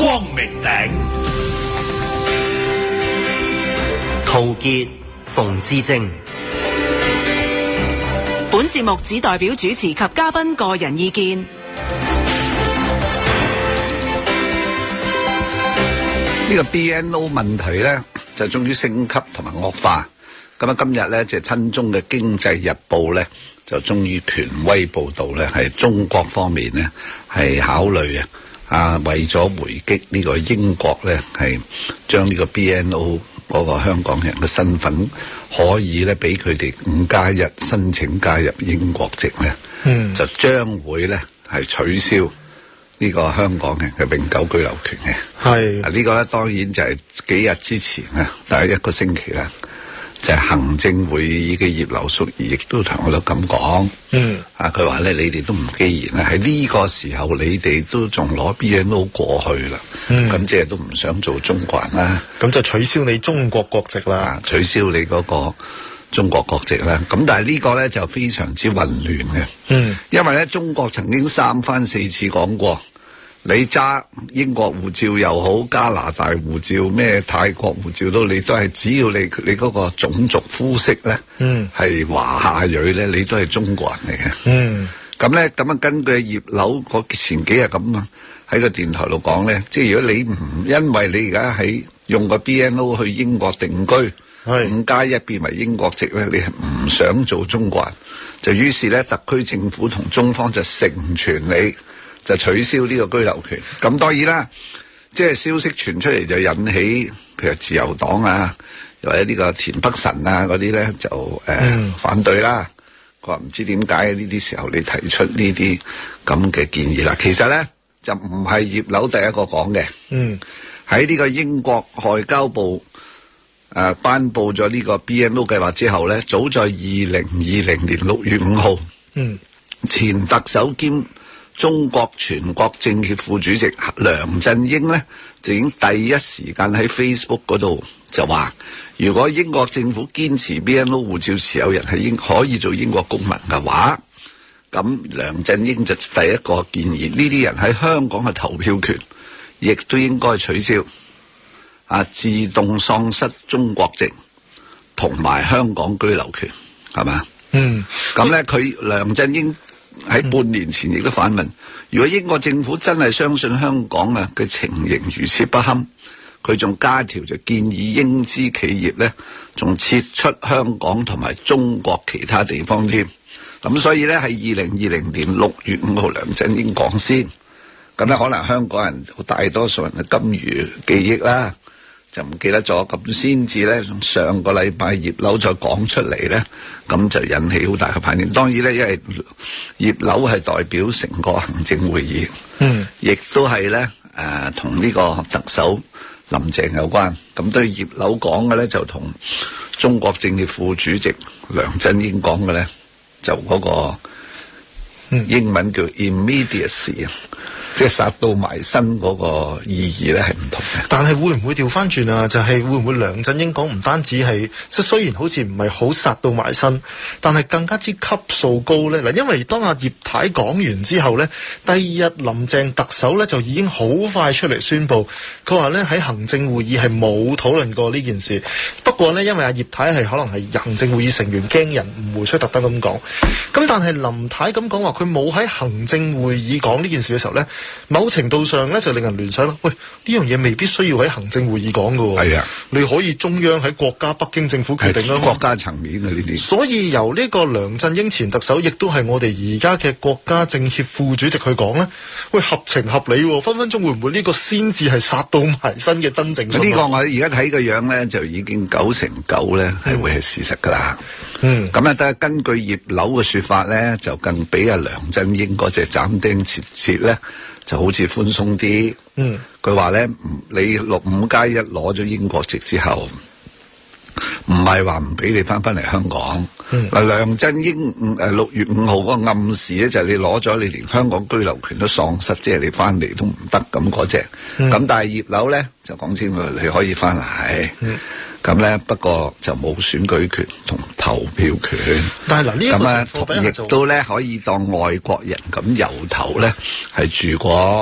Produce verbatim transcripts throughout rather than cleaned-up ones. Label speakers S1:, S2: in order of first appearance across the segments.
S1: 光明頂。
S2: 陶傑、馮智政。
S3: 本節目只代表主持及嘉賓個人意見。
S4: 呢個 B N O 問題咧就終於升級同埋惡化。咁啊，今日咧就親中嘅《經濟日報》咧就終於權威報導咧，係中國方面咧係考慮啊啊，為咗回擊呢個英國咧，係將呢個 B N O 嗰個香港人嘅身份可以咧俾佢哋五加一申請加入英國籍咧，嗯，就將會咧係取消呢個香港人嘅永久居留權嘅。係啊，呢個咧當然就係幾日之前啊，大概一個星期啦。就係行政會議嘅葉劉淑儀亦都同我哋咁講，嗯，啊佢話咧，你哋都唔既然咧喺呢個時候，你哋都仲攞 B N O 過去啦，嗯，咁即係都唔想做中國人啦，
S5: 咁就取消你中國國籍啦，
S4: 啊，取消你嗰個中國國籍啦，咁但係呢個咧就非常之混亂嘅，嗯，因為咧中國曾經三番四次講過。你揸英國護照又好，加拿大護照咩泰國護照都，你都係只要你你嗰個種族膚色咧，嗯，係華夏裔咧，你都係中國人嚟嘅。嗯，咁咧咁啊，根據葉劉嗰前幾日咁啊，喺個電台度講咧，即係如果你唔因為你而家喺用個 B N O 去英國定居，五加一變為英國籍咧，你係唔想做中國人，就於是咧特區政府同中方就成全你。就取消呢個居留權，咁當然啦，即係消息傳出嚟就引起，譬如自由黨啊，又或者呢個田北辰啊嗰啲咧就誒、呃嗯、反對啦。佢話唔知點解呢啲時候你提出呢啲咁嘅建議啦。其實咧就唔係葉劉第一個講嘅。嗯，喺呢個英國外交部誒、呃、頒布咗呢個 B N O 計劃之後咧，早在二零二零年六月五號，嗯，前特首兼中國全國政協副主席梁振英呢，就已經第一時間喺 Facebook 嗰度就話，如果英國政府堅持 B N O 護照持有人係應可以做英國公民嘅話，咁梁振英就第一個建議呢啲人喺香港嘅投票權亦都應該取消，啊，自動喪失中國籍同埋香港居留權，係嘛？嗯，咁呢，佢梁振英喺半年前亦都反問，如果英國政府真係相信香港啊嘅情形如此不堪，佢仲加條就建議英資企業咧，仲撤出香港同埋中國其他地方添。咁所以咧，係二零二零年六月五號梁振英講先，咁咧可能香港人大多數人嘅金魚記憶啦，就唔記得咗，咁先至咧上個禮拜葉劉再講出嚟咧，咁就引起好大嘅反應。當然咧，因為葉劉係代表成個行政會議，嗯，亦都係咧誒同呢個特首林鄭有關。咁對葉劉講嘅咧，就同中國政協副主席梁振英講嘅咧，就嗰個英文叫 immediacy。即係殺到埋身嗰個意義咧係唔同嘅，
S5: 但係會唔會調翻轉啊？就係、是、會唔會梁振英講唔單止係即係雖然好似唔係好殺到埋身，但係更加之級數高咧嗱。因為當阿葉太講完之後咧，第二日林鄭特首咧就已經好快出嚟宣佈，佢話咧喺行政會議係冇討論過呢件事。不過咧，因為阿葉太係可能係行政會議成員，驚人誤會，所以特登咁講。咁但係林太咁講話，佢冇喺行政會議講呢件事嘅時候咧。某程度上咧就令人聯想啦，喂，呢樣嘢未必需要喺行政會議講㗎喎，係啊，你可以中央喺國家北京政府決定啦，
S4: 國家層面嘅呢啲。
S5: 所以由呢個梁振英前特首，亦都係我哋而家嘅國家政協副主席去講咧，喂，合情合理喎，分分鐘會唔會呢個先至係殺到埋身嘅真正？
S4: 呢個我而家睇個樣咧，就已經九成九咧係會係事實㗎啦。嗯，咁啊，但係根據葉劉嘅説法咧，就更比阿梁振英嗰隻斬釘截鐵咧。就好似寬鬆啲，嗯，佢話咧，你六五加一攞咗英國籍之後，唔係話唔俾你翻返嚟香港。嗱、嗯，梁振英誒六月五號嗰個暗示咧，就係你攞咗，你連香港居留權都喪失，即係你翻嚟都唔得咁嗰隻。咁、嗯、但係葉劉咧就講清楚，你可以翻嚟。咁、嗯、咧不過就冇選舉權同投票權。
S5: 但係嗱，呢一個情況
S4: 亦都咧可以當外國人咁由頭咧係住過。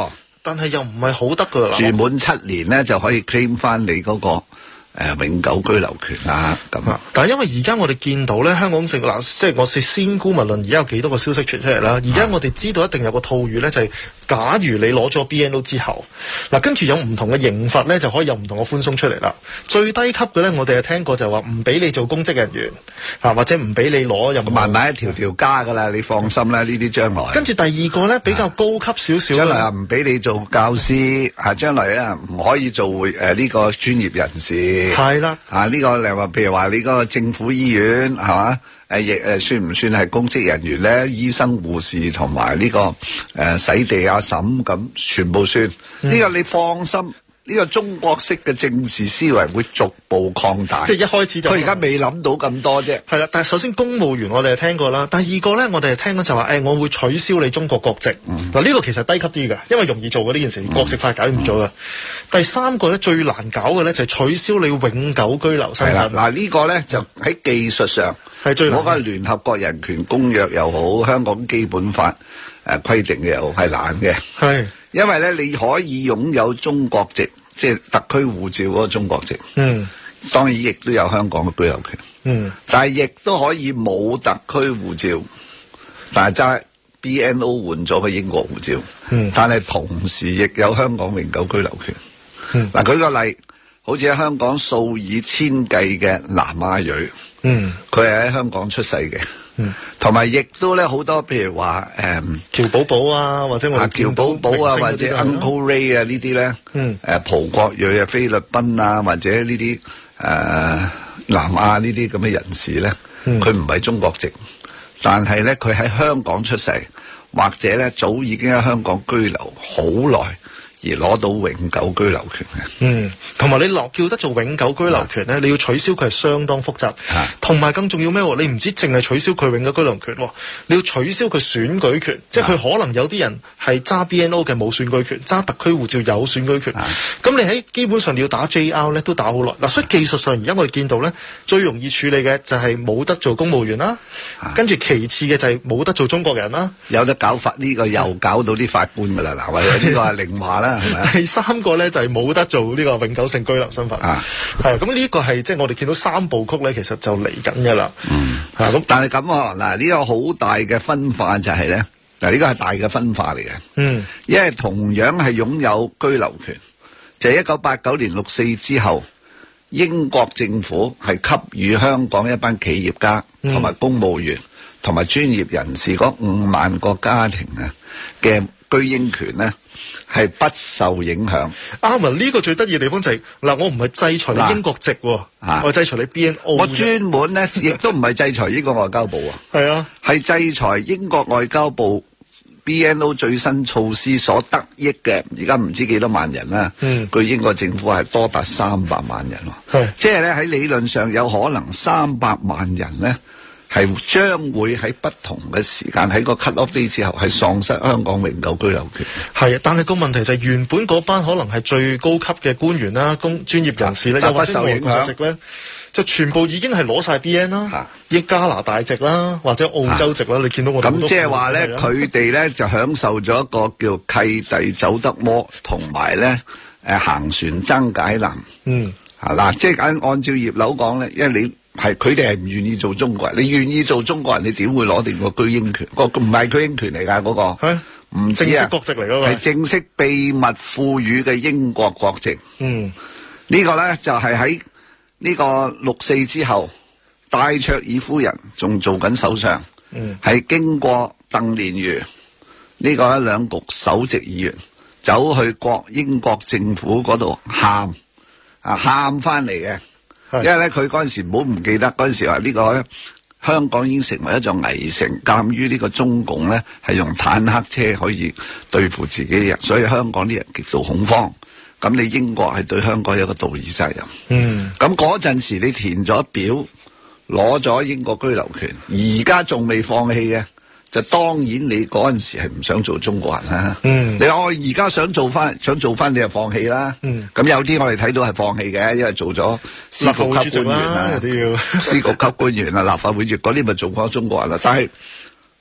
S5: 但係又唔係好得噶啦。
S4: 住滿七年咧就可以 claim 翻你嗰、那個誒、呃、永久居留權啦。咁啊，
S5: 但係因為而家我哋見到咧，香港成嗱，即係我先先估無論而家有幾多個消息傳出嚟啦。而家我哋知道一定有個套語咧，就係、是、假如你攞咗 B N O 之後，嗱跟住有唔同嘅刑罰咧，就可以有唔同嘅寬鬆出嚟啦。最低級嘅咧，我哋係聽過就話唔俾你做公職人員啊，或者唔俾你攞任何。
S4: 慢慢一條條加噶啦，你放心啦，呢啲將來。
S5: 跟住第二個咧比較高級少少，
S4: 將來啊唔俾你做教師，啊將來啊唔可以做會誒呢個專業人士。
S5: 係啦，
S4: 啊呢個你話譬如話你嗰個政府醫院係嘛？誒亦誒算唔算係公職人員咧？醫生、護士同埋呢個誒、呃、洗地阿嬸咁，全部算。呢、嗯、個你放心，呢、這個中國式嘅政治思維會逐步擴大。
S5: 即係一開始就
S4: 佢而家未諗到咁多啫。係
S5: 啦，但係首先公務員我哋係聽過啦，第二個咧我哋係聽講就話誒、哎，我會取消你中國國籍。嗱、嗯、呢、這個其實低級啲嘅，因為容易做嘅呢件事，嗯、國籍法搞唔咗嘅。第三個咧最難搞嘅咧就係取消你永久居留身份。
S4: 係啦，嗱呢個咧就喺技術上。係最難，我覺得聯合國人權公約又好，香港基本法誒、呃、規定嘅又好係難嘅。係，因為咧你可以擁有中國籍，即係特區護照嗰個中國籍。嗯，當然亦都有香港嘅居留權。嗯，但係亦都可以冇特區護照，但係揸 B N O 換咗個英國護照。嗯，但係同時亦有香港永久居留權。嗯，嗱舉個例。好似喺香港數以千計嘅南亞裔，嗯，佢係喺香港出世嘅，嗯，同埋亦都咧好多譬如話誒
S5: 喬寶寶啊，或者我哋
S4: 喬寶寶啊，或者 Uncle Ray 啊呢啲咧，嗯，誒葡國裔啊、菲律賓啊，或者呢啲誒南亞呢啲咁嘅人士咧，佢唔係中國籍，但係咧佢喺香港出世，或者咧早已經喺香港居留好耐。而攞到永久居留權嘅，
S5: 嗯，同埋你落叫得做永久居留權咧，你要取消佢係相當複雜，同埋更重要咩？你唔止淨係取消佢永久居留權，你要取消佢選舉權，即係佢可能有啲人係揸 B N O 嘅冇選舉權，揸特區護照有選舉權，咁你喺基本上你要打 J R 咧都打好耐。嗱，所以技術上而家我哋見到咧最容易處理嘅就係冇得做公務員啦，跟住其次嘅就係冇得做中國人啦。
S4: 有得搞法呢、呢個又搞到啲法官噶啦，嗱，或者呢個係另話啦。
S5: 第三個咧就係冇得做呢個永久性居留身份，係咁呢個係即係我哋見到三部曲咧，其實就嚟緊嘅啦。嗯，係咁，
S4: 但係咁啊，嗱呢個好大嘅分化就係咧，嗱呢個係大嘅分化嚟嘅。嗯，因為同樣係擁有居留權，就係一九八九年六四之後，英國政府係給予香港一班企業家同埋公務員同埋專業人士嗰五萬個家庭啊嘅居英權咧。係不受影響。
S5: 啱啊！呢個最得意嘅地方就係、是、嗱，我唔係制裁你英國籍，啊、我制裁你 B N O。
S4: 我專門咧，亦都唔係制裁英國外交部啊。係啊，係制裁英國外交部 B N O 最新措施所得益嘅，而家唔知幾多萬人啦。嗯，據英國政府係多達三百萬人喎。係，即係咧喺理論上有可能三百萬人咧。係將會喺不同嘅時間喺個 cut off day 之後係喪失香港永久居留權。
S5: 係啊，但係個問題就係原本嗰班可能係最高級嘅官員啦、公專業人士咧，又或者外國籍咧，就全部已經係攞晒 B N 啦，亦加拿大籍啦，或者澳洲籍啦。你見到我
S4: 咁即係話咧，佢哋咧就享受咗一個叫契弟走得摩，同埋咧誒行船爭解難。嗯，啊嗱，即係按按照葉劉講咧，因為你。係佢哋係唔願意做中國人，你願意做中國人，你點會攞定個居英權？個唔係居英權嚟噶嗰個，唔知啊，
S5: 正式國籍嚟噶嘛？
S4: 係正式秘密賦予嘅英國國籍。嗯，這個、呢個咧就係喺呢個六四之後，戴卓爾夫人仲做緊首相。嗯，係經過鄧蓮如呢個一兩局首席議員走去國英國政府嗰度喊啊喊翻嚟嘅。因為咧，佢嗰陣時唔好唔記得嗰陣時話呢個咧，香港已經成為一座危城，鑑於呢個中共咧係用坦克車可以對付自己嘅人，所以香港啲人極度恐慌。咁你英國係對香港有一個道義責任。嗯。咁嗰陣時你填咗表，攞咗英國居留權，而家仲未放棄嘅，就當然你嗰陣時係唔想做中國人啦。嗯，你話我而家想做翻，想做翻你就放棄啦。嗯，咁有啲我哋睇到係放棄嘅，因為做咗司局級官員啊，司局級官員啊，立法會主席嗰啲咪做過中國人啦。但係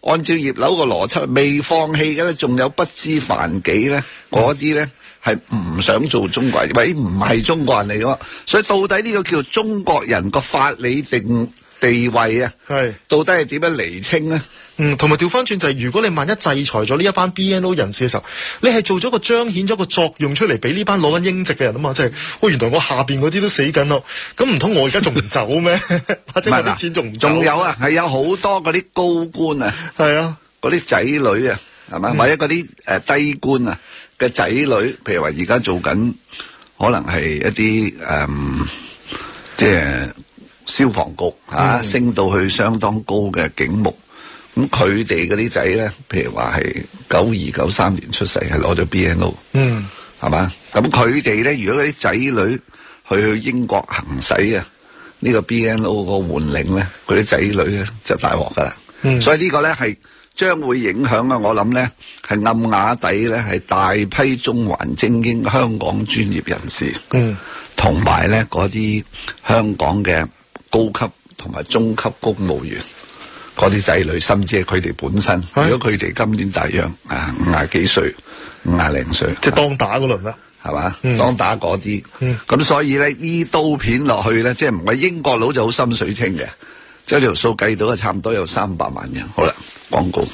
S4: 按照葉劉個邏輯，未放棄嘅咧，仲有不知凡幾咧，嗰啲咧係唔想做中國人，或者唔係中國人嚟嘅。所以到底呢個叫中國人個法理定地位啊，係到底係點樣釐清咧？
S5: 嗯，同埋調翻轉就係、是，如果你萬一制裁咗呢一班 B N O 人士嘅時候，你係做咗個彰顯咗個作用出嚟，俾呢班攞緊英籍嘅人啊嘛，即係，喂，原來我下邊嗰啲都死緊咯，咁唔通我而家仲唔走咩？或者我啲錢仲唔走？
S4: 仲有啊，係有好多嗰啲高官啊，係啊，嗰啲仔女啊，係嘛、嗯，或者嗰啲誒低官啊嘅仔女，譬如話而家做緊，可能係一啲誒、嗯，即係消防局吓、啊嗯，升到去相當高嘅警務。咁佢哋嗰啲仔咧，譬如話係九二九三年出世，係攞咗 B N O， 嗯，係嘛？咁佢哋咧，如果嗰啲仔女去去英國行使啊，呢個 B N O 個換領咧，佢啲仔女咧就大鑊噶啦。嗯，所以呢個咧係將會影響啊！我諗咧係暗啞底咧係大批中環精英、香港專業人士，嗯，同埋咧嗰啲香港嘅高級同埋中級公務員。嗰啲仔女，甚至係佢哋本身，如果佢哋今年大約啊五廿幾歲、五廿零歲，
S5: 即係當打嗰輪啦，
S4: 係嘛、嗯？當打嗰啲，咁、嗯、所以咧呢刀片落去咧，即係唔係英國佬就好心水清嘅，即係條數計到啊，差唔多有三百萬人。好啦，廣告。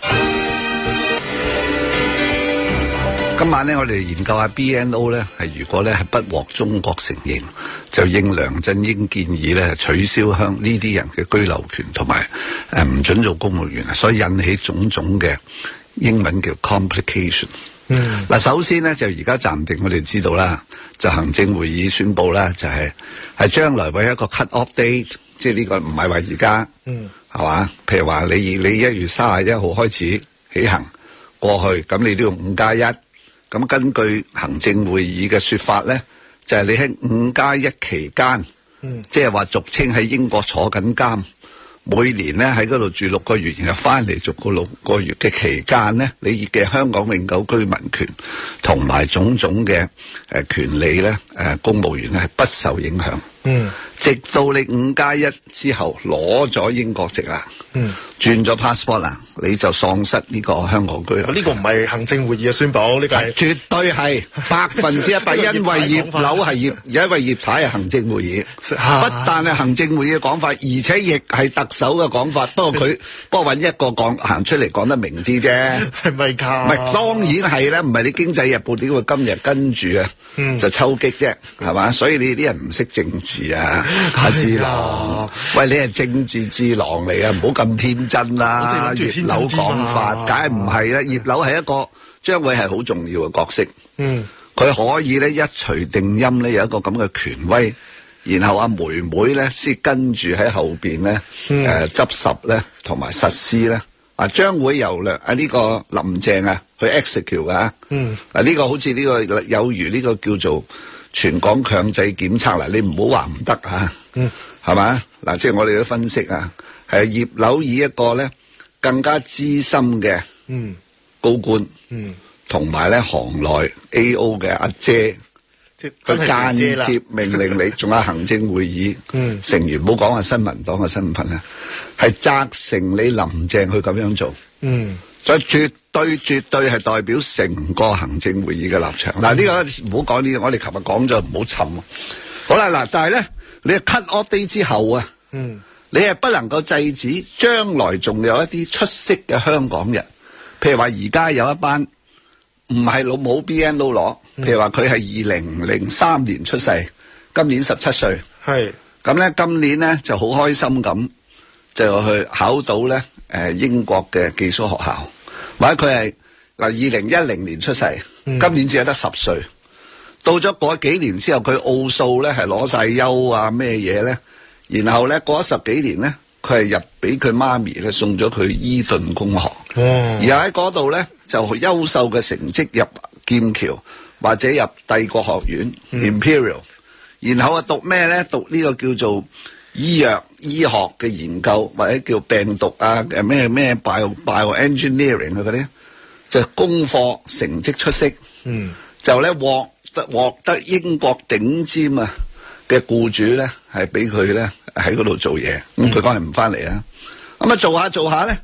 S4: 今晚咧，我哋研究下 B N O 咧，係如果咧係不獲中國承認，就應梁振英建議咧取消香呢啲人嘅居留權，同埋誒唔准做公務員，所以引起種種嘅英文叫 complication。嗯，嗱，首先咧就而家暫定，我哋知道啦，就行政會議宣布啦，就係係將來為一個 cut off date，即係呢個唔係話而家，嗯，係嘛？譬如話你你一月三十一號開始起行過去，咁你都要五加一。咁根據行政會議嘅說法咧，就係、是、你喺五加一期間，嗯，即係話俗稱喺英國坐緊監，每年咧喺嗰度住六個月，然後翻嚟續個六個月嘅期間咧，你嘅香港永久居民權同埋種種嘅誒權利咧，誒公務員咧係不受影響。嗯，直到你五加一之後攞咗英國籍啦，嗯，轉咗 passport 啦，你就喪失呢個香港居留。呢個唔係行政會議嘅宣佈，呢個係絕對係百分之一百，因為葉劉係葉，因為葉太係行政會議，不但係行政會議嘅講法，而且亦係特首嘅講法。不過佢不過揾一個講行出嚟講得明啲啫，係咪㗎？唔係當然係啦，唔係你經濟日報點會今日跟住啊、嗯，就抽擊啫，係嘛？所以你啲人唔識政治。啊，阿智囊，喂，你係政治智囊嚟啊，唔好咁天真啦。葉劉講法，梗係唔係啦。葉劉係一個將會係好重要嘅角色。嗯，佢可以咧一錘定音咧有一個咁嘅權威，然後阿妹妹咧先跟住喺後邊咧誒執拾咧同埋實施咧啊，將會由咧啊呢個林鄭啊去 execute 噶。嗯，嗱呢個好似呢個有如呢個叫做。全港強制檢測啦，你唔好話唔得嚇，嗯，係嘛？嗱，即係我哋都分析啊，係葉劉以一個咧更加資深嘅嗯高官，嗯，同埋咧行內 A O 嘅阿姐，佢間接命令你，仲有行政會議嗯成員，唔好講下新民黨嘅身份啊，係責成你林鄭去咁樣做，嗯。所以絕對絕對係代表成個行政會議嘅立場。嗱、嗯，呢個唔好講呢個，我哋琴日講咗，唔好沉。好啦，嗱，但係咧，你 cut off day 之後啊，嗯，你係不能夠制止將來仲有一啲出色嘅香港人，譬如話而家有一班唔係老母 B N O 攞，譬如話佢係二零零三年出世，今年十七歲，係咁咧，今年咧就好開心咁就去考到咧誒英國嘅寄宿學校。或者佢係嗱二零一零年出世、嗯，今年只係得十歲。到咗嗰幾年之後，佢奧數咧係攞晒優啊咩嘢咧，然後咧過咗十幾年咧，佢係入俾佢媽咪咧送咗佢伊頓公學，哦、而喺嗰度咧就優秀嘅成績入劍橋或者入帝國學院、嗯、Imperial， 然後啊讀咩咧？讀呢個叫做醫藥醫學嘅研究，或者叫病毒啊，誒咩咩 bio bio engineering 啊嗰啲，就功課成績出色，嗯，就咧獲得獲得英國頂尖啊嘅僱主咧，係俾佢咧喺嗰度做嘢，咁佢當然唔翻嚟啊，咁啊做下做下咧，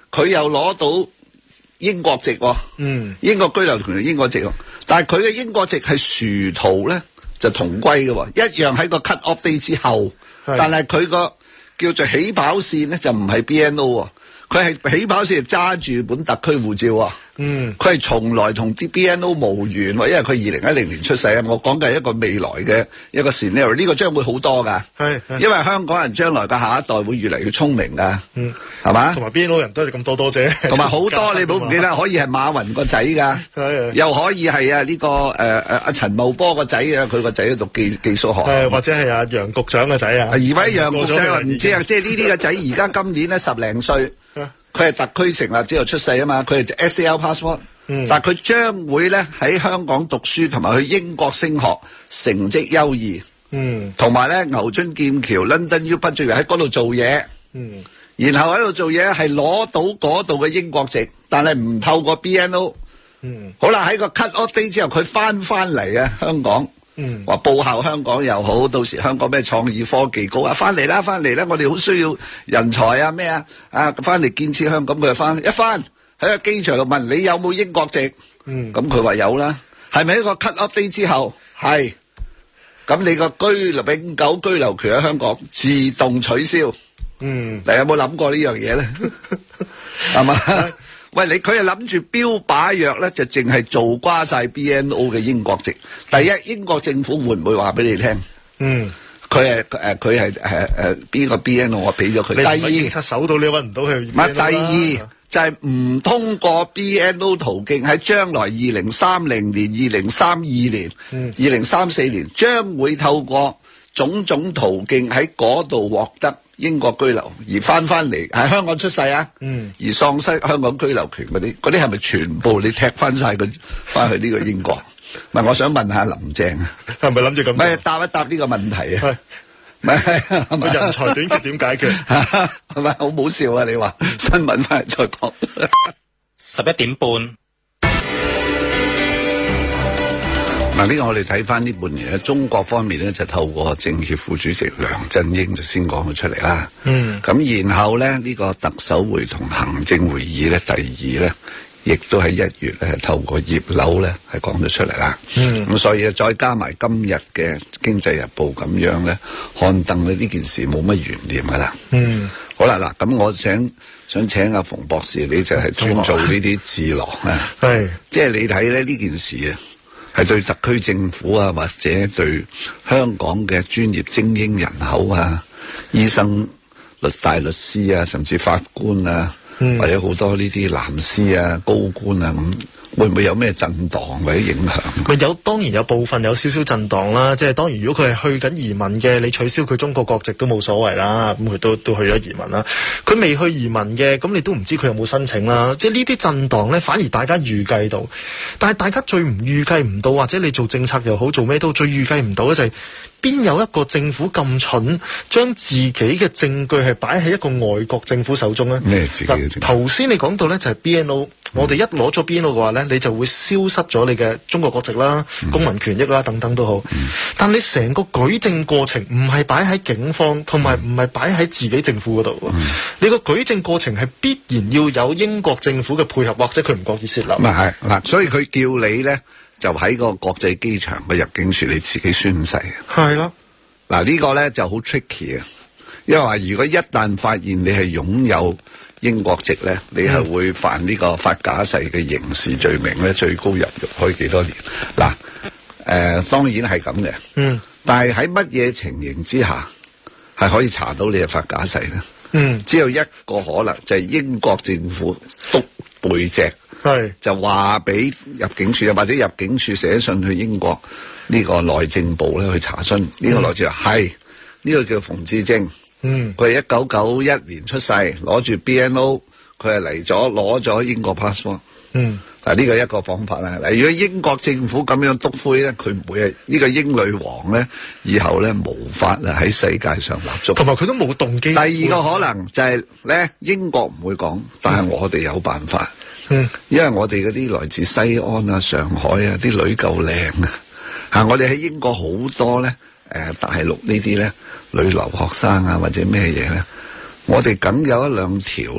S4: 佢又攞到英國籍喎，
S5: 嗯，
S4: 英國居留權英國籍喎，但係佢嘅英國籍係殊途咧就同歸嘅喎，一樣喺個 cut off day 之後，但係佢個叫做起跑線咧就唔係 B N O 喎，佢係起跑線揸住本特區護照啊。嗯，佢係從來同啲 B N O 無緣喎，因為佢二零一零年出世啊。我講嘅係一個未來嘅一個 scenario， 呢個將會好多噶。係，因為香港人將來嘅下一代會越嚟越聰明噶。嗯，係嘛？同埋
S5: B N O 人都係咁多多啫。同埋
S4: 好多你唔好唔記得，可以係馬雲個仔噶，又可以係啊呢個誒誒阿陳茂波個仔啊，佢個仔喺讀技技術學校，或者係阿楊局長個仔啊。而位楊局長唔知啊，即係呢啲嘅仔而家今年咧十零歲。佢係特區成立之後出世啊嘛，佢係 S A L passport，嗯、但係佢將會咧喺香港讀書，同埋去英國升學，成績優異，嗯，同埋咧牛津劍橋 London U 畢咗業喺嗰度做嘢，嗯，然後喺度做嘢係攞到嗰度嘅英國籍，但係唔透過 B N O，嗯，好啦，喺個 cut off day 之後佢翻翻嚟啊香港。嗯，話報效香港又好，到時香港咩創意科技局啊，翻嚟啦，翻嚟啦，我哋好需要人才啊，咩啊，啊，翻嚟建設香港，佢就翻一翻喺個機場度問你有冇英國籍，嗯，咁佢話有啦，係咪一個 cut off day 之後係，咁你個居留永久居留權喺香港自動取消，嗯，你有冇諗過呢樣嘢咧？係嘛？喂，你佢係諗住標靶藥咧，就淨係做瓜晒 B N O 嘅英國籍。第一，英國政府會唔會話俾你聽？嗯，佢係誒，佢係誒誒邊個 B N O 我俾咗佢。第二，警察搜到你搵唔到佢。唔係，第二就係、是、唔通過 B N O 途徑，喺將來二零三零年、二零三二年、二零三四年，將會透過種種途徑喺嗰度獲得英國居留，而翻翻嚟喺香港出世啊，嗯，而喪失香港居留權嗰啲，嗰啲係咪全部你踢翻晒佢翻去呢個英國？唔係，我想問下林鄭啊，係咪諗住咁？唔係答一答呢個問題啊，唔係
S5: 人才短缺點解決？
S4: 係咪好冇笑啊？你話新聞翻嚟再講。
S2: 十一點半。
S4: 嗱，呢個我哋睇翻呢半年咧，中國方面咧就透過政協副主席梁振英就先講咗出嚟啦。嗯，咁然後咧呢個特首會同行政會議咧第二咧，亦都喺一月咧透過葉劉咧係講咗出嚟啦。嗯，咁所以再加埋今日嘅《經濟日報》咁樣咧刊登咧呢件事冇乜懸念噶啦。嗯，好啦嗱，咁我想想請阿馮博士，你就係專做呢啲智囊啊。係，即係你睇咧呢件事啊。係對特區政府啊，或者對香港嘅專業精英人口啊、醫生、律大律師啊，甚至法官啊，嗯、或者好多呢啲藍絲啊、高官啊咁。會唔會有咩震盪或者影響？
S5: 咪有，當然有部分有少少震盪啦。即係當然，如果佢係去緊移民嘅，你取消佢中國國籍都冇所謂啦。咁佢都都去咗移民啦。佢未去移民嘅，咁你都唔知佢有冇申請啦。即係呢啲震盪咧，反而大家預計到。但係大家最唔預計唔到，或者你做政策又好，做咩都最預計唔到咧，就係邊有一個政府咁蠢，將自己嘅證據係擺喺一個外國政府手中咧？
S4: 咩自己嘅證據？
S5: 頭先你講到咧就係 B N O。我哋一攞咗 B N O 嘅話咧，你就會消失咗你嘅中國國籍啦、嗯、公民權益啦等等都好。嗯、但你成個舉證過程唔係擺喺警方，同埋唔係擺喺自己政府嗰度。嗯、你個舉證過程係必然要有英國政府嘅配合，或者佢唔覺意泄漏。
S4: 咪係嗱，所以佢叫你咧就喺個國際機場嘅入境處你自己宣誓。係咯，嗱呢個咧就好 tricky 啊，因為話如果一旦發現你係擁有英國籍咧，你係會犯呢個發假誓嘅刑事罪名咧，最高入獄可以幾多年？嗱，誒、呃，當然係咁嘅。嗯。但係喺乜嘢情形之下係可以查到你係發假誓咧？嗯。只有一個可能，就係、是、英國政府督背脊，係就話俾入境處，或者入境處寫信去英國呢個內政部咧去查詢。呢、嗯、個內政係呢個叫馮智政。嗯，佢係一九九一年出世，攞住 B N O， 佢係嚟咗攞咗英國 passport。嗯，嗱呢個一個方法啦。嗱，如果英國政府咁樣督灰咧，佢唔會係呢個英女王咧，以後咧無法啊喺世界上立足。同埋佢都冇動機。第二個可能就係咧，英國唔會講，但係我哋有辦法。嗯，因為我哋嗰啲來自西安啊、上海啊啲女夠靚啊，吓我哋喺英國好多咧。誒、呃，大陸呢啲咧，女留學生啊，或者咩嘢咧，我哋梗有一兩條咧，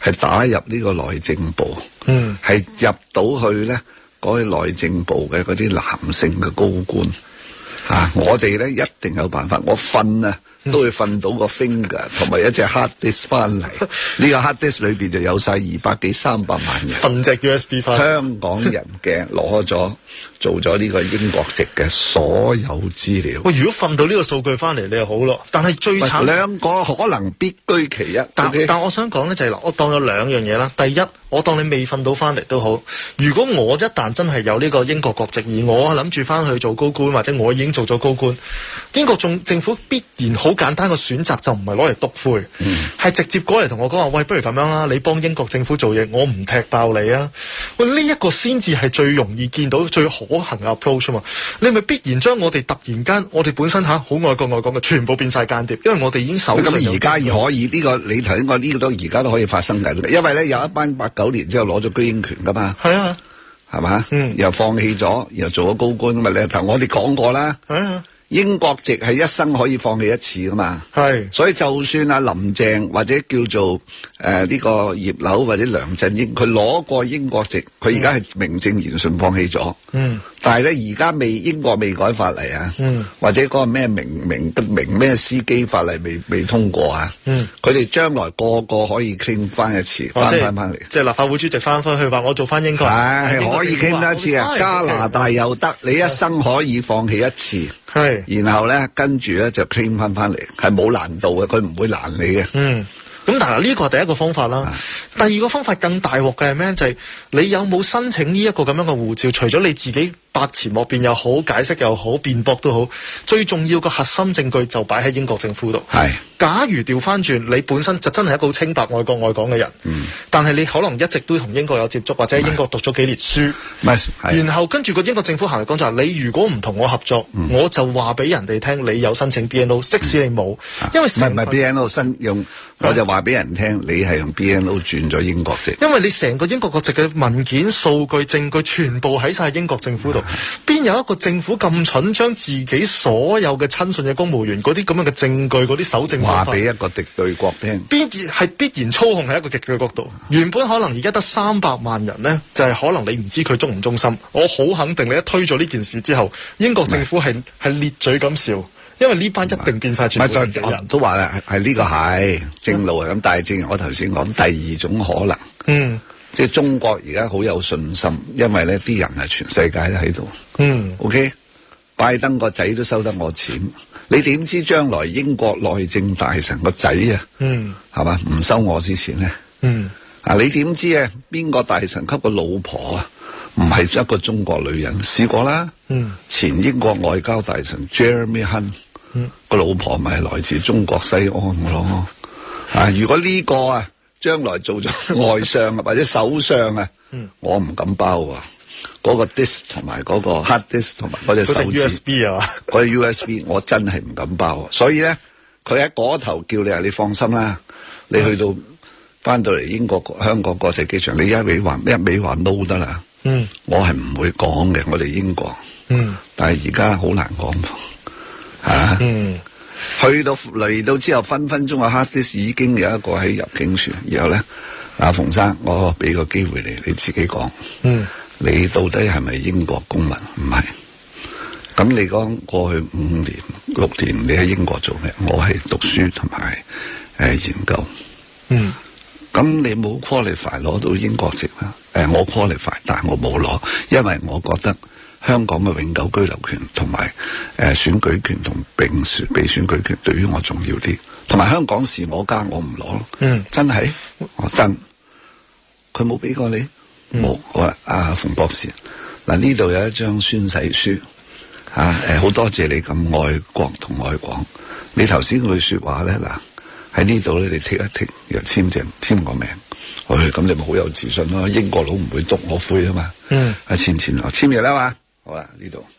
S4: 係打入呢個內政部，
S5: 嗯，
S4: 係入到去咧嗰啲內政部嘅嗰啲男性嘅高官，吓、啊、我哋咧一定有辦法，我瞓啊都會瞓到個 finger 同埋一隻 hard disk 翻嚟，呢個 hard disk 裏邊就有晒二百幾三百萬人，
S5: 瞓隻 U S B 翻，
S4: 香港人嘅攞咗做咗呢個英國籍嘅所有資料。
S5: 喂，如果瞓到呢個數據翻嚟，你又好咯。但係最慘
S4: 兩個可能必居其一。
S5: 但
S4: okay?
S5: 但我想講咧就係、是、嗱，我當有兩樣嘢啦。第一，我當你未瞓到翻嚟都好。如果我一旦真係有呢個英國國籍，而我諗住翻去做高官，或者我已經做咗高官，英國仲政府必然好簡單嘅選擇就唔係攞嚟篤灰，係、嗯、直接過嚟同我講話，喂，不如咁樣啦，你幫英國政府做嘢，我唔踢爆你啊！喂，呢、這、一個先至係最容易見到最可行嘅 approach 啊嘛！你咪必然將我哋突然間，我哋本身吓好愛國愛港嘅，全部變晒間諜，因為我哋已經手上有。咁而家
S4: 可以呢、這個你頭先講呢個都而家都可以發生緊，因為咧有一班八九年之後攞咗居英權噶嘛。係啊，係嘛？嗯，又放棄咗，又做咗高官咁嘛？你頭我哋講過啦。係啊。英國籍係一生可以放棄一次噶嘛，係，所以就算阿林鄭或者叫做誒呢、呃這個葉劉或者梁振英，佢攞過英國籍，佢而家係名正言順放棄咗，嗯，但係咧而家未英國未改法例啊，嗯，或者嗰個咩明明明咩司機法例未未通過啊，嗯，佢哋將來個個可以 claim 翻一次，翻翻翻嚟，即係立法會主席翻翻去話我做翻英國，係係可以 claim 多一次啊，加拿大又得，你一生可以放棄一次。係，然後咧跟住咧就 claim 翻翻嚟，係冇難度嘅，佢唔會難你嘅。嗯，咁但係呢個係第一個方法啦。第二個方法更大鑊嘅係咩？就係、是、你有冇申請呢一個咁樣嘅護照？除咗你自己百詞莫辯又好，解釋又好，辯駁都好，最重要個核心證據就擺喺英國政府度。係，假如調翻轉，你本身就真係一個好清白愛國愛港嘅人，嗯，但係你可能一直都同英國有接觸，或者喺英國讀咗幾年書，然後跟住個英國政府行嚟講就係、是、你如果唔同我合作，嗯、我就話俾人哋聽你有申請 B N O， 即使你冇、嗯，因為唔係唔係 B N O 申用，我就話俾人聽你係用 B N O 轉咗英國籍，因為你成個英國國籍嘅文件、數據、證據全部喺晒英國政府度。邊有一個政府咁蠢，將自己所有嘅親信嘅公務員嗰啲咁樣嘅證據、嗰啲搜證話俾一個敵對國聽？必然係必然操控喺一個敵對角度。原本可能而家得三百萬人呢，就係、是、可能你唔知佢忠唔忠心。我好肯定，你一推咗呢件事之後，英國政府係係咧嘴咁笑，因為呢班一定變晒全部敵人。都話啦，係呢個係正路係咁，但係正如我頭先講，第二種可能，嗯。即係中國而家好有信心，因為咧啲人係全世界都喺度。嗯 ，OK， 拜登個仔都收得我錢，你點知將來英國內政大臣個仔啊？嗯，係嘛？唔收我之前咧？嗯，啊，你點知啊？邊個大臣級個老婆啊？唔係一個中國女人，試過啦。嗯，前英國外交大臣 Jeremy Hunt，嗯，個老婆咪係來自中國西安嘅咯。啊，如果呢個啊？將來做咗外相啊，或者首相啊，嗯、我唔敢包啊。嗰、那個 disk 同埋嗰個 hard disk 同埋嗰隻手指 U S B 啊，嗰個 U S B 我真係唔敢包啊。所以咧，佢喺嗰頭叫你啊，你放心啦。你去到翻到嚟英國香港國際機場，你一味話一味話 no 得啦。嗯，我係唔會講嘅。我哋英國，嗯，但係而家好難講吓。啊、嗯。去到嚟到之後，分分鐘啊，hard disk已經有一個喺入境處，然後咧，阿馮生，我俾個機會你，你自己講，嗯，你到底係咪英國公民？唔係，咁你講過去五年六年你喺英國做咩？我係讀書同埋誒研究，嗯，咁你冇 qualify 攞到英國籍啦？誒、呃，我 qualify，但係我冇攞，因為我覺得。香港嘅永久居留權同埋誒選舉權同並選被選舉權對於我重要啲，同埋香港是我家，我唔攞咯。嗯，真係我真，佢冇俾過你冇。好啦，阿馮博士，嗱呢度有一張宣誓書嚇，誒好多謝你咁愛國同愛港。你頭先句説話咧，嗱喺呢度咧，你剔一剔又簽正簽個名。誒咁你咪好有自信咯，英國佬唔會篤我灰啊嘛。嗯，啊簽簽啊簽嘢啦嘛。好啦，呢度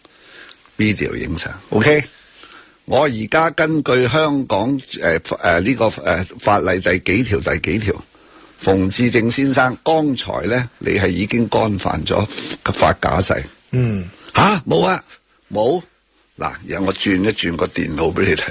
S4: video 影相 ，OK。我而家根據香港誒誒呢個誒、呃、法例第幾條第幾條，馮智政先生，剛才咧你係已經干犯咗發假誓。嗯，吓冇啊冇。嗱，讓我轉一轉個電腦俾你睇。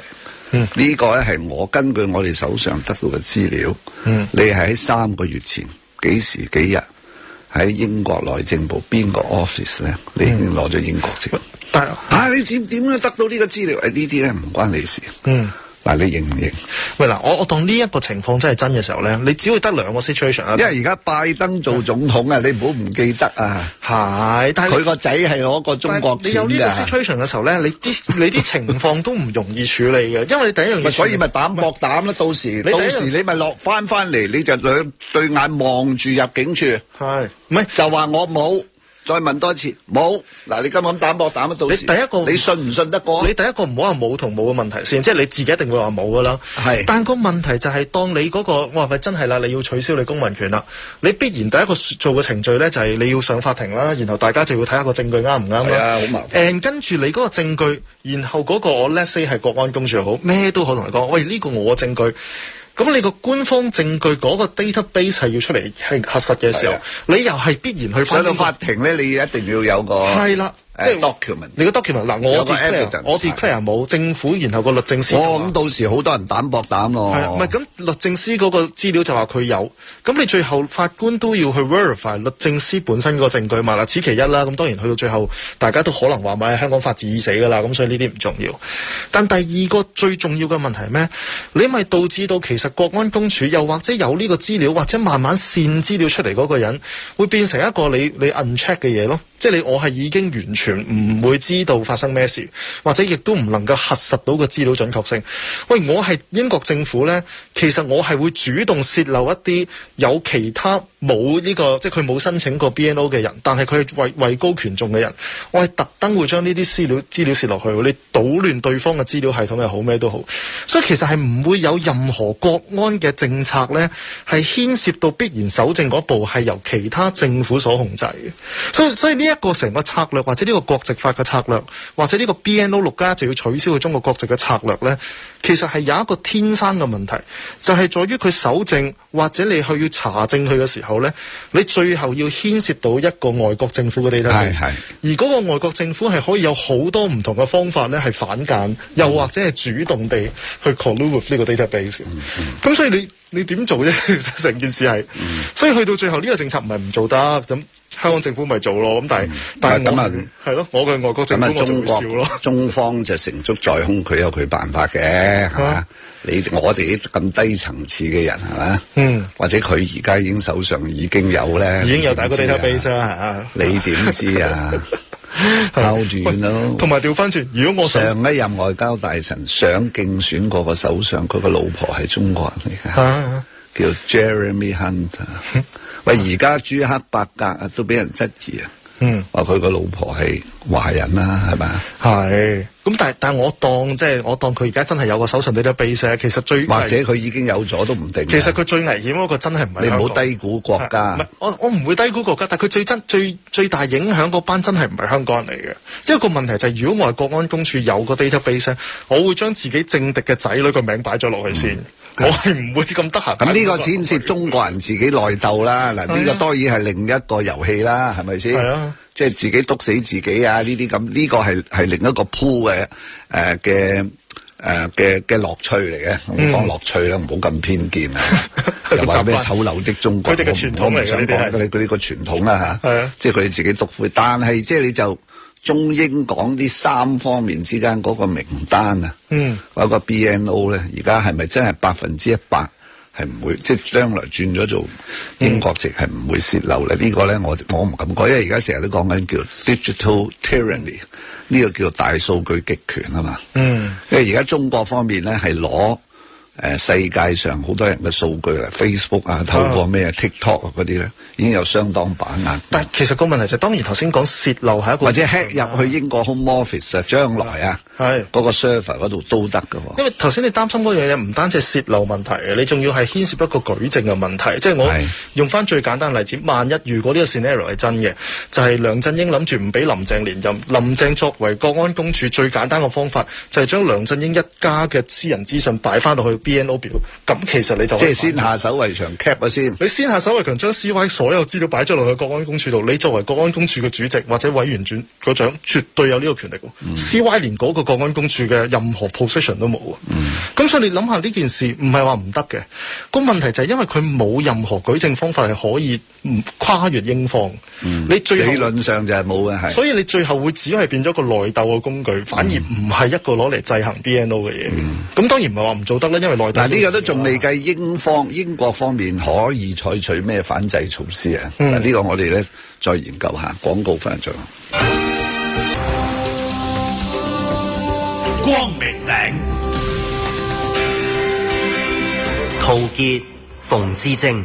S4: 嗯，呢個咧係我根據我哋手上得到嘅資料。嗯，你係喺三個月前幾時幾日喺英國內政部邊個 office 咧？你已經攞咗英國籍。
S5: 但係
S4: 啊，你點點樣得到呢個資料？誒，呢啲咧唔關你事。嗯。嗱，你認唔認？
S5: 喂，嗱，我我當呢一個情況真係真嘅時候咧，你只會得兩個 situation 啊。
S4: 因為而家拜登做總統啊，你唔好唔記得啊。
S5: 係，但係
S4: 佢個仔係攞個中國錢㗎。
S5: 你有呢個 situation 嘅時候咧，你啲你啲情況都唔容易處理嘅，因為你第一樣嘢。
S4: 所以咪膽搏膽咯，到時到時你咪落翻翻嚟，你就兩對眼望住入境處。係，唔係就話我冇。再問多一次，冇嗱，你咁咁膽搏膽到時，你第一個你信唔信得過？你第一個唔好話冇同冇嘅問題先，即係你自己一定會話冇噶啦。係，但個問題就係、是、當你嗰、那個，我話喂真係啦，你要取消你公民權啦，你必然第一個做嘅程序咧就係你要上法庭啦，然後大家就要睇下個證據啱唔啱啦。係啊，好麻煩。誒，跟住你嗰個證據，然後嗰個我 let's say 係國安公署又好，咩都好同你講，喂呢、這個我嘅證據。咁你個官方證據嗰個 database 係要出嚟係核實嘅時候，你又係必然去翻到法庭咧，你一定要有個係啦。即係 document，你個 document 嗱，我 declare 我 declare 冇政府，然後個律政司哦，咁到時好多人膽搏膽咯。係啊，唔係咁律政司嗰個資料就話佢有，咁你最後法官都要去 verify 律政司本身個證據嘛。嗱，此其一啦。咁當然去到最後，大家都可能話咪香港法治已死噶啦。咁所以呢啲唔重要。但第二個最重要嘅問題係咩？你咪導致到其實國安公署又或者有呢個資料，或者慢慢線資料出嚟嗰個人，會變成一個你你 uncheck 嘅嘢咯。即係你我係已經完全唔會知道發生咩事，或者亦都唔能夠核實到個資料準確性。喂，我係英國政府呢，其實我係會主動泄漏一啲有其他冇呢個，即係佢冇申請過 B N O 嘅人，但係佢係位位高權重嘅人，我係特登會將呢啲資料資料泄落去，你搗亂對方嘅資料系統又好咩都好。所以其實係唔會有任何國安嘅政策呢，係牽涉到必然搜證嗰步係由其他政府所控制嘅。所以所以呢一個成個策略，或者呢個國籍法嘅策略，或者呢個 B N O 六加就要取消佢中國國籍嘅策略呢，其實係有一個天生嘅問題，就係、是、在於佢搜證或者你去要查證佢嘅時候呢，你最後要牽涉到一個外國政府嘅 database， 而嗰個外國政府係可以有好多唔同嘅方法呢，係反間，又或者係主動地去 collude with 呢個 database。咁、嗯、所以你你點做啫？成件事係、嗯，所以去到最後呢個政策唔係唔做得咁。香港政府咪做咯，咁但係、嗯、但係咁啊，係咯，我嘅外國政府我就會笑咯。 中方就成竹在胸，佢有佢辦法嘅，係嘛、啊？你我哋啲咁低層次嘅人係嘛？嗯，或者佢而家已經手上已經有咧，
S5: 已經有大個 database 啦，
S4: 你點知啊？拗住咯，
S5: 同埋調翻轉，如果我
S4: 上一任外交大臣想競選過個首相，佢個老婆係中國人嚟㗎、啊，叫 Jeremy Hunter。喂，而家朱克伯格啊，都俾人質疑啊，嗯，話佢個老婆係華人啦，係咪啊？係，
S5: 咁但係但係我當即係、就是、我當佢而家真係有個手上呢啲 base，其實最
S4: 或者佢已經有咗都唔定。
S5: 其實佢最危險嗰個真係唔係，
S4: 你唔好低估國家。唔係，我
S5: 我唔會低估國家，但係佢最真最最大影響嗰班真係唔係香港人嚟嘅。因為個問題就係、是，如果我係國安公署有個 database， 我會將自己政敵嘅仔女個名擺咗落去先。嗯我係唔會咁得閒。
S4: 咁呢個牽涉中國人自己內鬥啦。嗱，呢個當然係另一個遊戲啦，係咪先？係啊，即係自己督死自己啊！呢啲咁，呢個係係另一個鋪嘅誒嘅誒嘅嘅樂趣嚟嘅。我講樂趣啦，唔好咁偏見啊！又話咩醜陋的中國？
S5: 佢哋嘅傳統嚟嘅，呢啲係
S4: 佢哋佢哋個傳統啦嚇。係啊，即係佢哋自己督灰，但係即係你就。中英港呢三方面之間嗰個名單啊，嗯，嗰個 B N O 咧，而家係咪真係百分之一百係唔會，即係將來轉咗做英國籍係唔會泄漏咧？嗯，呢個咧我我唔敢講，因為而家成日都講緊叫 digital tyranny，呢個叫做大數據極權啊嘛，嗯，因為而家中國方面咧係攞。誒，世界上好多人嘅數據啊 ，Facebook 啊，透過咩、啊、TikTok 啊嗰啲咧，已經有相當把握。
S5: 但係其實個問題就係、當然頭先講泄漏係一個，
S4: 或者 hack 入去英國 Home Office 啊，將來啊，係嗰、嗰個 server 嗰度都得㗎喎。
S5: 因為頭先你擔心嗰樣嘢唔單止係泄漏問題，你仲要係牽涉一個舉證嘅問題。即係我用翻最簡單嘅例子，萬一如果呢個 scenario 係真嘅，就係、係、梁振英諗住唔俾林鄭連任，林鄭作為國安公署最簡單嘅方法，就係將梁振英一家嘅私人資訊擺翻落去 B N O 表，咁其實你就
S4: 即係先下手為強 cap 咗先。
S5: 你先下手為強，將 C Y 所有資料擺咗落去國安公署度，你作為國安公署嘅主席或者委員轉個長，絕對有呢個權力。嗯、C Y 連嗰個國安公署嘅任何 position 都冇。咁、嗯、所以你諗下呢件事唔係話唔得嘅，個問題就係因為佢冇任何舉證方法係可以跨越英方。嗯、你最後
S4: 理論上就係冇嘅，係。
S5: 所以你最後會只係變咗個內鬥嘅工具，反而唔係一個攞嚟制衡 B N O 嘅嘢。咁、嗯、當然唔係話唔做得啦，因為內鬥。嗱，呢個都仲未計英方英國方面可以採取咩反制措施啊？嗱、嗯，呢個我哋咧再研究下。廣告翻咗。
S1: 光明頂，
S2: 陶傑、馮智政。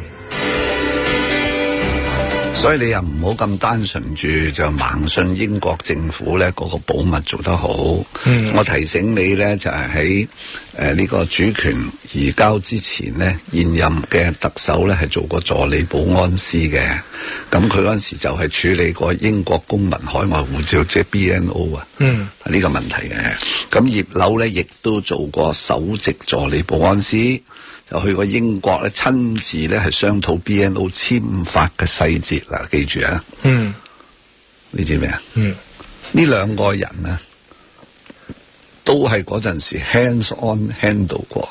S4: 所以你又唔好咁單純住就盲信英國政府咧嗰個保密做得好。嗯、我提醒你咧就係喺誒呢個主權移交之前咧，現任嘅特首咧係做過助理保安司嘅。咁佢嗰陣時就係處理過英國公民海外護照即係 B N O 啊。嗯，呢個問題嘅。咁葉劉咧亦都做過首席助理保安司。就去過英國咧，親自咧係商討 B N O 簽發嘅細節嗱，記住啊。嗯，你知咩啊？嗯，呢兩個人啊，都係嗰陣時 hands on handle 過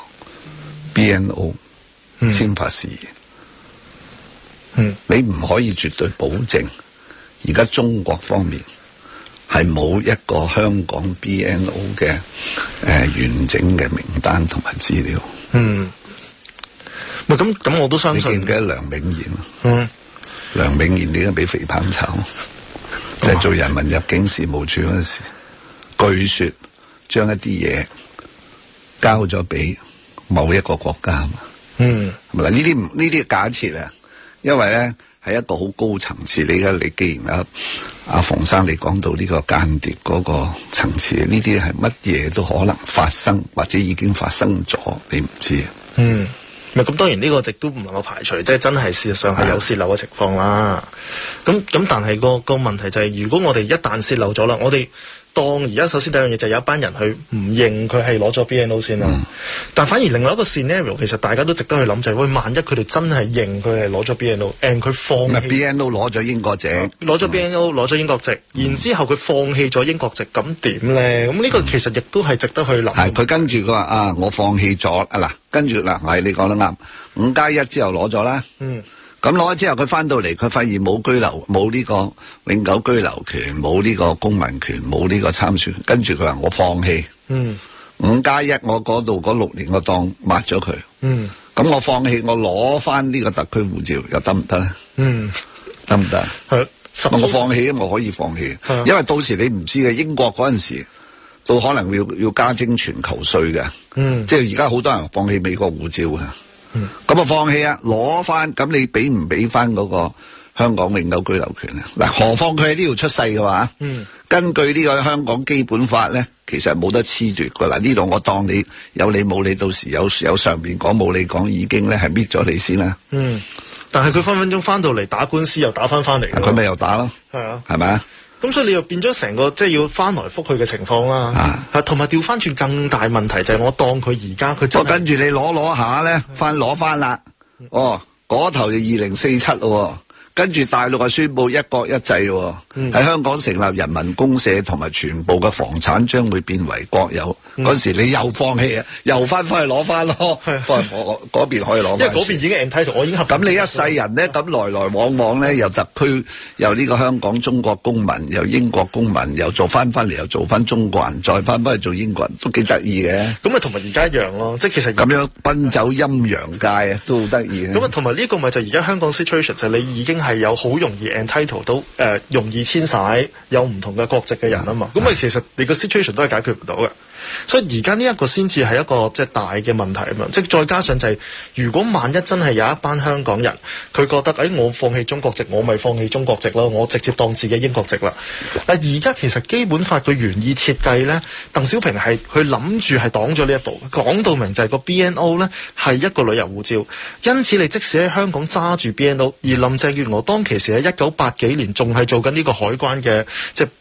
S4: B N O 簽發事宜。嗯，你唔可以絕對保證，而家中國方面係冇一個香港 B N O 嘅誒、呃、完整嘅名單同埋資料。嗯。
S5: 咁咁我都相信。
S4: 你記唔記得梁永賢？嗯，梁永賢點解俾肥彭炒？哦、就係做人民入境事務處嗰陣時，據說將一啲嘢交咗俾某一個國家嘛。嗯，嗱呢啲呢啲假設啊，因為咧係一個好高層次。你而家你既然啊阿馮生你講到呢個間諜嗰個層次，呢啲係乜嘢都可能發生，或者已經發生咗，你唔知。嗯。
S5: 咁當然呢個亦都唔能夠排除，即係真係事實上係有泄漏嘅情況啦。咁咁但係個個問題就係，如果我哋一旦泄漏咗啦，我哋當而家首先第一樣嘢就係有一班人去唔認佢係攞咗 B N O 先啦。嗯、但反而另外一個 scenario 其實大家都值得去諗就係，喂，萬一佢哋真係認佢係攞咗 B N O，and 佢放棄
S4: B N O 攞咗英國籍，
S5: 攞咗 B N O 攞咗英國籍，嗯、然之後佢放棄咗英國籍，咁點咧？咁呢個其實亦都係值得去諗。係
S4: 佢跟住佢話啊，我放棄咗啊嗱。跟住嗱，係你講得啱，五加一之後攞咗啦。嗯，咁攞咗之後，佢翻到嚟，佢發現冇居留，冇呢個永久居留權，冇呢個公民權，冇呢個參選。跟住佢話我放棄。嗯，五加一，我嗰度嗰六年我當抹咗佢。嗯，咁我放棄，我攞翻呢個特區護照又得唔得咧？嗯，得唔得？係，我放棄，我可以放棄，因為到時你唔知嘅，英國嗰陣時。到可能要要加徵全球稅嘅，嗯，即係而家好多人放棄美國護照啊，嗯，咁啊放棄啊，攞翻，咁你俾唔俾翻嗰個香港永久居留權啊？嗱，何況佢喺呢度出世嘅話，嗯，根據呢個香港基本法咧，其實冇得褫奪噶啦。呢度我當你有理冇理，到時有有上邊講冇理講，已經咧係搣咗你先啦。嗯，
S5: 但係佢分分鐘翻到嚟打官司又打翻翻嚟，
S4: 佢咪又打咯？係啊，係咪啊？
S5: 咁所以你又變咗成個即係要翻來覆去嘅情況啦，係同埋調翻轉更大問題就係我當佢而家佢，我
S4: 跟住你攞攞下咧，翻攞翻啦，哦，嗰頭就二零四七咯。跟住大陸啊宣布一國一制喎，喺、嗯、香港成立人民公社，同埋全部嘅房產將會變為國有。嗰、嗯、時你又放棄啊，又翻返去攞翻咯，翻我嗰邊可以攞翻。
S5: 因為嗰邊已經 entitled，我已經合。
S4: 咁你一世人咧，咁來來往往咧，由特區，由呢個香港中國公民，由英國公民，又做翻翻嚟，又做翻中國人，再翻翻去做英國人，都幾得意嘅。
S5: 咁啊，同埋而家一樣咯，即係其實
S4: 咁樣奔走陰陽界啊，都好得意。
S5: 咁啊，同埋呢個咪就而家香港 situation 就係你已經係有好容易 entitle 到誒、呃，容易遷徙有唔同嘅國籍嘅人啊嘛。咁啊，其實你個 situation 都係解決唔到嘅。所以而家呢一個先至係一個即係大嘅問題啊嘛，即係再加上就係、是、如果萬一真係有一班香港人佢覺得誒、哎、我放棄中國籍，我咪放棄中國籍咯，我直接當自己英國籍啦。但而家其實基本法嘅原意設計咧，鄧小平係佢諗住係擋咗呢一步，講到明就係個 B N O 咧係一個旅遊護照，因此你即使喺香港揸住 B N O， 而林鄭月娥當其時喺一九八幾年仲係做緊呢個海關嘅即係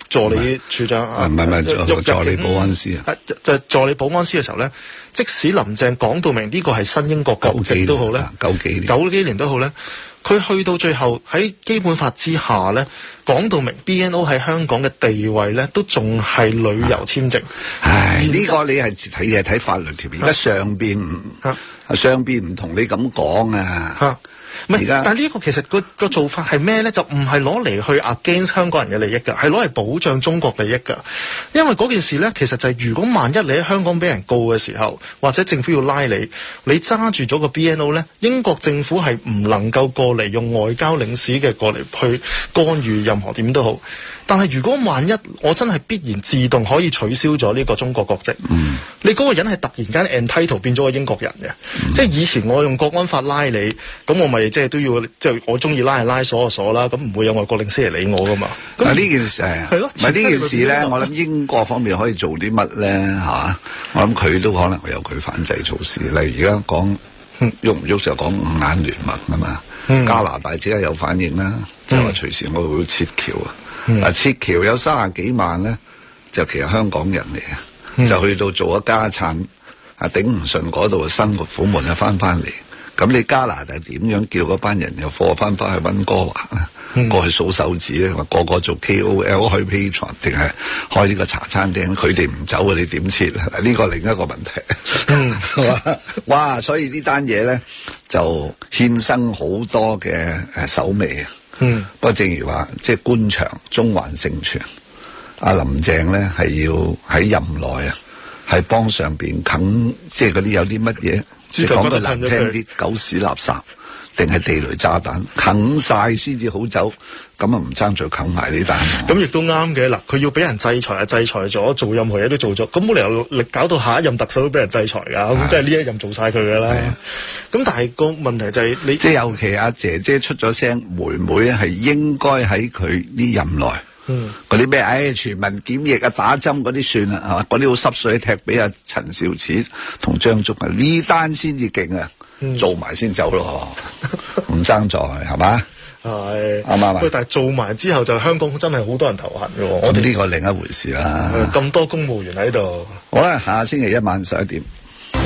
S5: 助理處長啊，
S4: 唔係唔係助助理保安司啊，
S5: 就助理保安司嘅時候咧，即使林鄭講到明呢個係新英國國籍都好咧，
S4: 九幾年
S5: 九幾年都好咧，佢去到最後喺基本法之下咧，講到明 B N O 喺香港嘅地位咧，都仲係旅遊簽證。
S4: 唉，呢、這個你係睇係睇法律條，而家上邊上邊唔同你咁講啊。
S5: 唔係，但係呢個其實個個做法係咩咧？就唔係攞嚟去 against 香港人嘅利益㗎，係攞嚟保障中國利益㗎。因為嗰件事咧，其實就係如果萬一你喺香港俾人告嘅時候，或者政府要拉你，你揸住咗個 B N O 咧，英國政府係唔能夠過嚟用外交領事嘅過嚟去干預任何點都好。但係如果萬一我真係必然自動可以取消咗呢個中國國籍，嗯、你嗰個人係突然間 entitled 變咗個英國人嘅，嗯、即係以前我用國安法拉你，咁我咪即係都要即係我中意拉就拉，鎖就鎖啦，咁唔會有外國領事嚟理我噶嘛。咁
S4: 呢件事係咯，唔係呢件事咧，我諗英國方面可以做啲乜咧嚇？我諗佢都可能會有佢反制措施，例如而家講喐唔喐就講五眼聯盟啊嘛，嗯、加拿大即刻有反應啦，就話隨時我會撤僑啊。嗱，撤僑有三十幾萬咧，就其實香港人嚟嘅，嗯、就去到做咗家產，啊頂唔順嗰度新個苦悶啊翻翻嚟，咁你加拿大點樣叫嗰班人又貨翻翻去溫哥華咧？嗯、過去數手指咧，話個個做 K O L 開 Patreon 定係開呢個茶餐廳，佢哋唔走啊，你點撤啊？呢個另一個問題，係嘛、嗯？哇！所以呢單嘢咧就衍生好多嘅誒手尾啊！嗯，不過正如話，即係官場中環盛傳，阿林鄭咧係要喺任內啊，係幫上邊啃，即係嗰啲有啲乜嘢，即係講句難聽啲，狗屎垃圾，定係地雷炸彈，啃晒先至好走，咁啊唔爭再啃埋呢單。
S5: 咁亦都啱嘅，嗱，佢要俾人制裁啊，制裁咗，做任何嘢都做咗，咁冇理由力搞到下一任特首都俾人制裁噶，咁即係呢一任做晒佢噶啦。咁但係個問題就係你，即係
S4: 尤其阿姐姐出咗聲，妹妹係應該喺佢呢任內，嗯，嗰啲咩，唉，全民檢疫啊，打針嗰啲算啦，係嘛，嗰啲好濕水踢俾阿陳肇始同張竹啊，呢單先至勁啊，嗯、做埋先走咯，唔爭在係嘛？
S5: 係
S4: 啱唔啱？
S5: 但係做埋之後就香港真係好多人頭痕嘅，
S4: 咁呢個另一回事啦。
S5: 咁多公務員喺度，
S4: 好啦，下星期一晚十一點。